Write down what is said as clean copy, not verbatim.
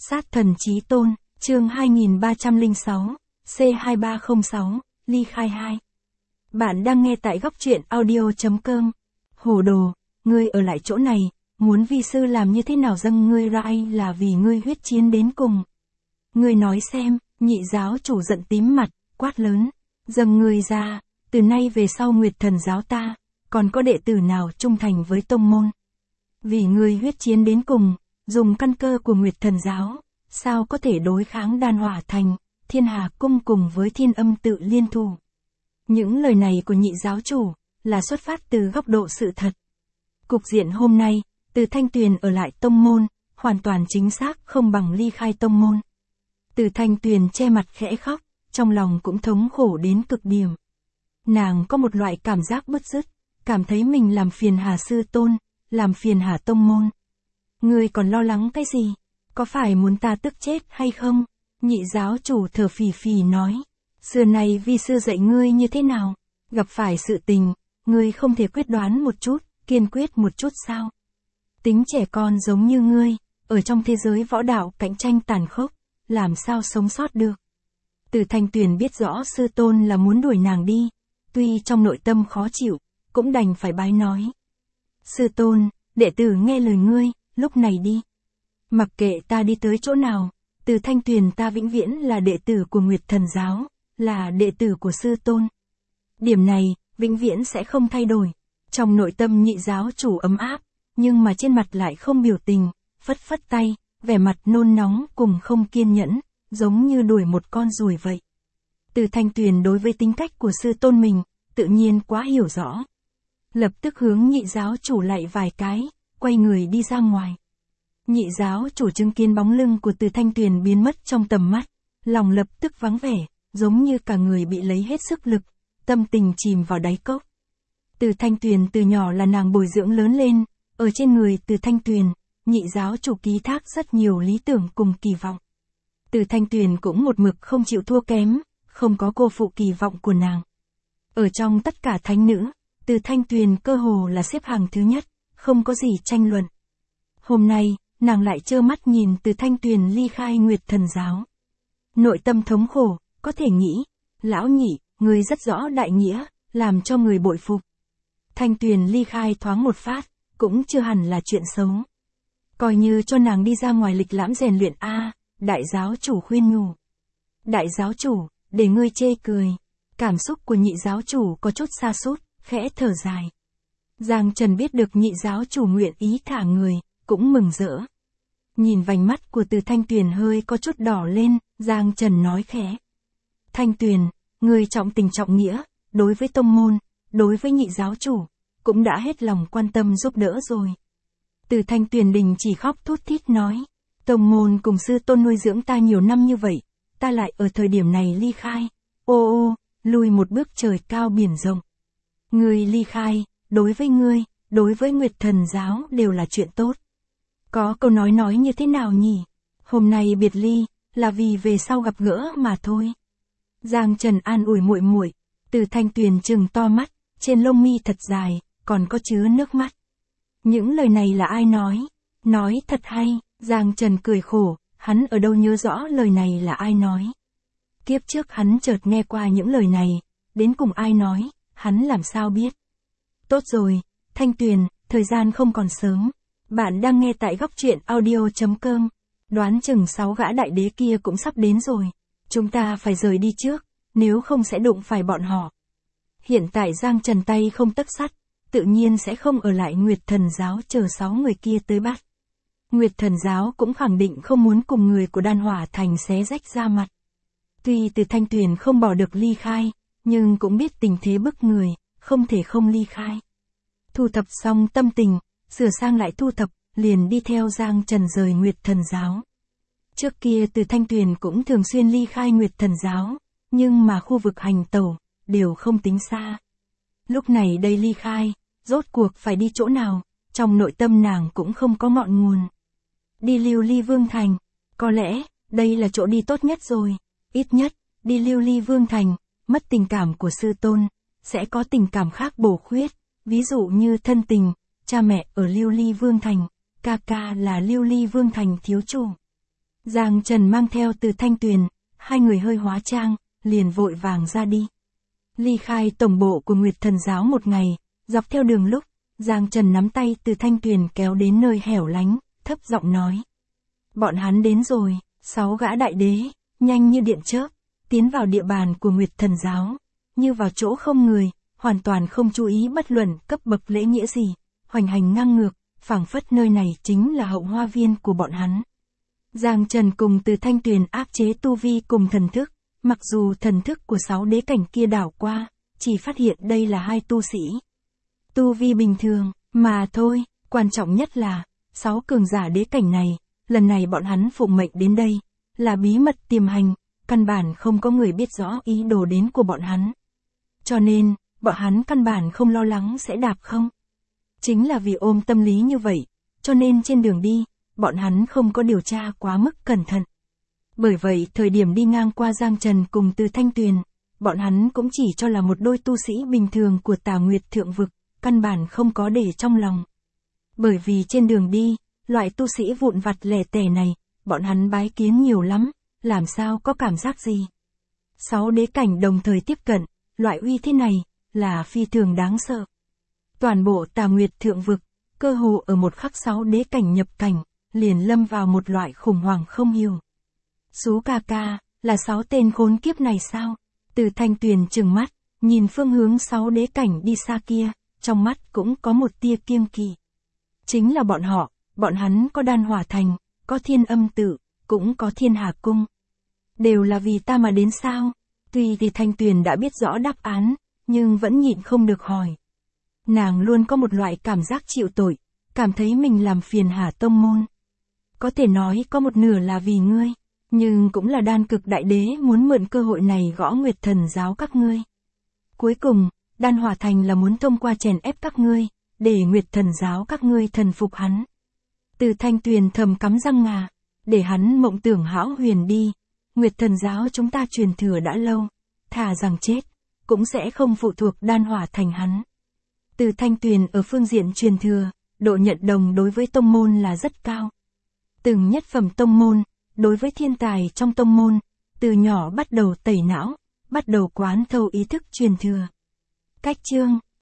Sát thần chí tôn, chương 2306, C2306, ly khai 2. Bạn đang nghe tại góc truyện audio.com. Hồ đồ, ngươi ở lại chỗ này, muốn vi sư làm như thế nào dâng ngươi ra là vì ngươi huyết chiến đến cùng. Ngươi nói xem, nhị giáo chủ giận tím mặt, quát lớn, dâng ngươi ra, từ nay về sau Nguyệt Thần giáo ta, còn có đệ tử nào trung thành với tông môn. Vì ngươi huyết chiến đến cùng, dùng căn cơ của Nguyệt Thần giáo, sao có thể đối kháng Đan Hỏa Thành, Thiên Hà Cung cùng với Thiên Âm tự liên thủ. Những lời này của nhị giáo chủ, là xuất phát từ góc độ sự thật. Cục diện hôm nay, Từ Thanh Tuyền ở lại tông môn, hoàn toàn chính xác không bằng ly khai tông môn. Từ Thanh Tuyền che mặt khẽ khóc, trong lòng cũng thống khổ đến cực điểm. Nàng có một loại cảm giác bứt rứt, cảm thấy mình làm phiền Hà sư tôn, làm phiền Hà tông môn. Ngươi còn lo lắng cái gì? Có phải muốn ta tức chết hay không? Nhị giáo chủ thở phì phì nói. Xưa này vi sư dạy ngươi như thế nào? Gặp phải sự tình, ngươi không thể quyết đoán một chút, kiên quyết một chút sao? Tính trẻ con giống như ngươi, ở trong thế giới võ đạo cạnh tranh tàn khốc, làm sao sống sót được? Từ Thanh Tuyền biết rõ sư tôn là muốn đuổi nàng đi, tuy trong nội tâm khó chịu, cũng đành phải bái nói. Sư tôn, đệ tử nghe lời ngươi, lúc này đi. Mặc kệ ta đi tới chỗ nào, Từ Thanh Tuyền ta vĩnh viễn là đệ tử của Nguyệt Thần giáo, là đệ tử của sư tôn. Điểm này, vĩnh viễn sẽ không thay đổi. Trong nội tâm nhị giáo chủ ấm áp, nhưng mà trên mặt lại không biểu tình, phất phất tay, vẻ mặt nôn nóng cùng không kiên nhẫn, giống như đuổi một con ruồi vậy. Từ Thanh Tuyền đối với tính cách của sư tôn mình, tự nhiên quá hiểu rõ. Lập tức hướng nhị giáo chủ lại vài cái, quay người đi ra ngoài. Nhị giáo chủ chứng kiến bóng lưng của Từ Thanh Tuyền biến mất trong tầm mắt, lòng lập tức vắng vẻ, giống như cả người bị lấy hết sức lực, tâm tình chìm vào đáy cốc. Từ Thanh Tuyền từ nhỏ là nàng bồi dưỡng lớn lên, ở trên người Từ Thanh Tuyền, nhị giáo chủ ký thác rất nhiều lý tưởng cùng kỳ vọng. Từ Thanh Tuyền cũng một mực không chịu thua kém, không có cô phụ kỳ vọng của nàng. Ở trong tất cả thánh nữ, Từ Thanh Tuyền cơ hồ là xếp hàng thứ nhất, không có gì tranh luận. Hôm nay, nàng lại trơ mắt nhìn Từ Thanh Tuyền ly khai Nguyệt Thần giáo. Nội tâm thống khổ, có thể nghĩ, lão nhị, người rất rõ đại nghĩa, làm cho người bội phục. Thanh Tuyền ly khai thoáng một phát, cũng chưa hẳn là chuyện xấu. Coi như cho nàng đi ra ngoài lịch lãm rèn luyện đại giáo chủ khuyên nhủ. Đại giáo chủ, để ngươi chê cười. Cảm xúc của nhị giáo chủ có chút sa sút, khẽ thở dài. Giang Trần biết được nhị giáo chủ nguyện ý thả người, cũng mừng rỡ. Nhìn vành mắt của Từ Thanh Tuyền hơi có chút đỏ lên, Giang Trần nói khẽ. Thanh Tuyền, ngươi trọng tình trọng nghĩa, đối với tông môn, đối với nhị giáo chủ, cũng đã hết lòng quan tâm giúp đỡ rồi. Từ Thanh Tuyền đình chỉ khóc thút thít nói. Tông môn cùng sư tôn nuôi dưỡng ta nhiều năm như vậy, ta lại ở thời điểm này ly khai. Ô, lùi một bước trời cao biển rộng. Ngươi ly khai, đối với ngươi, đối với Nguyệt Thần giáo đều là chuyện tốt. Có câu nói như thế nào nhỉ? Hôm nay biệt ly, là vì về sau gặp gỡ mà thôi. Giang Trần an ủi muội muội. Từ Thanh Tuyền trừng to mắt, trên lông mi thật dài, còn có chứa nước mắt. Những lời này là ai nói? Nói thật hay, Giang Trần cười khổ, hắn ở đâu nhớ rõ lời này là ai nói. Kiếp trước hắn chợt nghe qua những lời này, đến cùng ai nói, hắn làm sao biết. Tốt rồi, Thanh Tuyền, thời gian không còn sớm. Bạn đang nghe tại góc truyện audio.com. Đoán chừng 6 gã đại đế kia cũng sắp đến rồi. Chúng ta phải rời đi trước, nếu không sẽ đụng phải bọn họ. Hiện tại Giang Trần tay không tấc sắt, tự nhiên sẽ không ở lại Nguyệt Thần giáo chờ 6 người kia tới bắt. Nguyệt Thần giáo cũng khẳng định không muốn cùng người của Đan Hỏa Thành xé rách ra mặt. Tuy Từ Thanh Tuyền không bỏ được ly khai, nhưng cũng biết tình thế bức người, không thể không ly khai. Thu thập xong tâm tình, sửa sang lại thu thập, liền đi theo Giang Trần rời Nguyệt Thần giáo. Trước kia Từ Thanh Tuyền cũng thường xuyên ly khai Nguyệt Thần giáo, nhưng mà khu vực hành tẩu, đều không tính xa. Lúc này đây ly khai, rốt cuộc phải đi chỗ nào, trong nội tâm nàng cũng không có ngọn nguồn. Đi Lưu Ly Vương Thành, có lẽ, đây là chỗ đi tốt nhất rồi, ít nhất, đi Lưu Ly Vương Thành, mất tình cảm của sư tôn, sẽ có tình cảm khác bổ khuyết, ví dụ như thân tình, cha mẹ ở Lưu Ly Vương Thành, ca ca là Lưu Ly Vương Thành thiếu chủ. Giang Trần mang theo Từ Thanh Tuyền, hai người hơi hóa trang, liền vội vàng ra đi. Ly khai tổng bộ của Nguyệt Thần Giáo một ngày, dọc theo đường lúc, Giang Trần nắm tay Từ Thanh Tuyền kéo đến nơi hẻo lánh, thấp giọng nói. Bọn hắn đến rồi, 6 gã đại đế, nhanh như điện chớp, tiến vào địa bàn của Nguyệt Thần Giáo, như vào chỗ không người, hoàn toàn không chú ý bất luận cấp bậc lễ nghĩa gì, hoành hành ngang ngược, phảng phất nơi này chính là hậu hoa viên của bọn hắn. Giang Trần cùng Từ Thanh Tuyền áp chế tu vi cùng thần thức, mặc dù thần thức của 6 đế cảnh kia đảo qua, chỉ phát hiện đây là 2 tu sĩ. Tu vi bình thường, mà thôi, quan trọng nhất là, 6 cường giả đế cảnh này, lần này bọn hắn phụng mệnh đến đây, là bí mật tiềm hành, căn bản không có người biết rõ ý đồ đến của bọn hắn. Cho nên, bọn hắn căn bản không lo lắng sẽ đạp không. Chính là vì ôm tâm lý như vậy, cho nên trên đường đi, bọn hắn không có điều tra quá mức cẩn thận. Bởi vậy thời điểm đi ngang qua Giang Trần cùng Từ Thanh Tuyền, bọn hắn cũng chỉ cho là một đôi tu sĩ bình thường của Tà Nguyệt Thượng Vực, căn bản không có để trong lòng. Bởi vì trên đường đi, loại tu sĩ vụn vặt lẻ tẻ này, bọn hắn bái kiến nhiều lắm, làm sao có cảm giác gì. 6 đế cảnh đồng thời tiếp cận, loại uy thế này, là phi thường đáng sợ. Toàn bộ Tà Nguyệt Thượng Vực, cơ hồ ở một khắc 6 đế cảnh nhập cảnh, liền lâm vào một loại khủng hoảng không hiểu. Sú ca ca, là 6 tên khốn kiếp này sao? Từ Thanh Tuyền trừng mắt, nhìn phương hướng 6 đế cảnh đi xa kia, trong mắt cũng có một tia kiêng kỵ. Chính là bọn hắn có Đan Hỏa Thành, có Thiên Âm Tự, cũng có Thiên Hà Cung. Đều là vì ta mà đến sao? Tuy thì Thanh Tuyền đã biết rõ đáp án, nhưng vẫn nhịn không được hỏi. Nàng luôn có một loại cảm giác chịu tội, cảm thấy mình làm phiền Hà tông môn. Có thể nói có một nửa là vì ngươi, nhưng cũng là Đan Cực Đại Đế muốn mượn cơ hội này gõ Nguyệt Thần Giáo các ngươi. Cuối cùng, Đan Hỏa Thành là muốn thông qua chèn ép các ngươi, để Nguyệt Thần Giáo các ngươi thần phục hắn. Từ Thanh Tuyền thầm cắm răng ngà, để hắn mộng tưởng hão huyền đi. Nguyệt Thần Giáo chúng ta truyền thừa đã lâu, thà rằng chết, cũng sẽ không phụ thuộc Đan Hỏa Thành hắn. Từ Thanh Tuyền ở phương diện truyền thừa, độ nhận đồng đối với tông môn là rất cao. Từng nhất phẩm tông môn, đối với thiên tài trong tông môn, từ nhỏ bắt đầu tẩy não, bắt đầu quán thâu ý thức truyền thừa. Cách chương